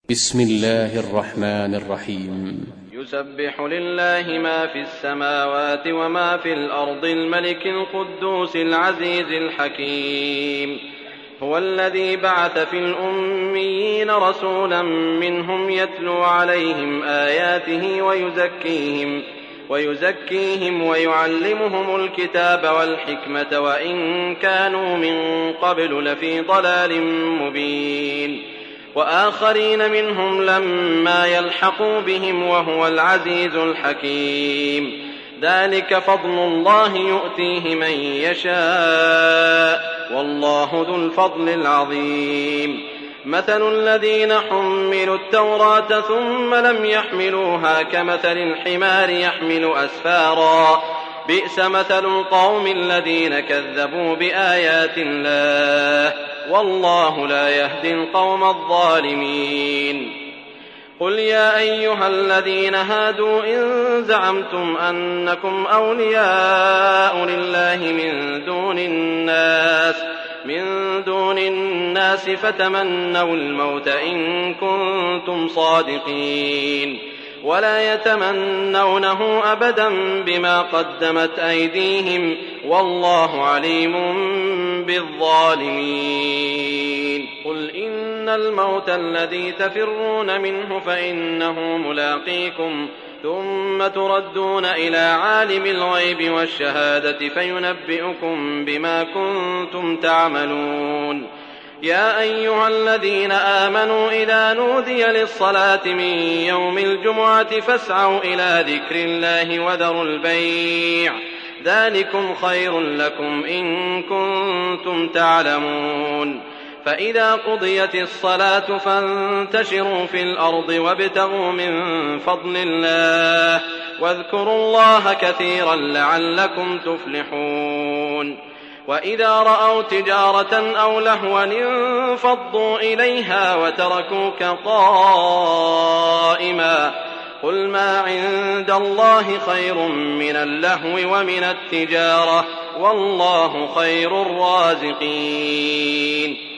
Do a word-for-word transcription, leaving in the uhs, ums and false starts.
بسم الله الرحمن الرحيم. يسبح لله ما في السماوات وما في الأرض الملك القدوس العزيز الحكيم. هو الذي بعث في الأميين رسولا منهم يتلو عليهم آياته ويزكيهم ويزكيهم ويعلمهم الكتاب والحكمة وإن كانوا من قبل لفي ضلال مبين، وآخرين منهم لما يلحقوا بهم وهو العزيز الحكيم. ذلك فضل الله يؤتيه من يشاء والله ذو الفضل العظيم. مثل الذين حملوا التوراة ثم لم يحملوها كمثل الحمار يحمل أسفارا، بئس مثل القوم الذين كذبوا بآيات الله والله لا يهدي القوم الظالمين. قل يا أيها الذين هادوا إن زعمتم أنكم أولياء لله من دون الناس من دون الناس فتمنوا الموت إن كنتم صادقين، ولا يتمنونه أبدا بما قدمت أيديهم والله عليم بالظالمين. قل إن الموت الذي تفرون منه فإنه ملاقيكم ثم تردون إلى عالم الغيب والشهادة فينبئكم بما كنتم تعملون. يا أيها الذين آمنوا إذا نودي للصلاة من يوم الجمعة فاسعوا إلى ذكر الله وذروا البيع، ذلكم خير لكم إن كنتم تعلمون. فإذا قضيت الصلاة فانتشروا في الأرض وابتغوا من فضل الله واذكروا الله كثيرا لعلكم تفلحون. وإذا رأوا تجارة أو لهوا انفضوا إليها وتركوك قائما، قل ما عند الله خير من اللهو ومن التجارة والله خير الرازقين.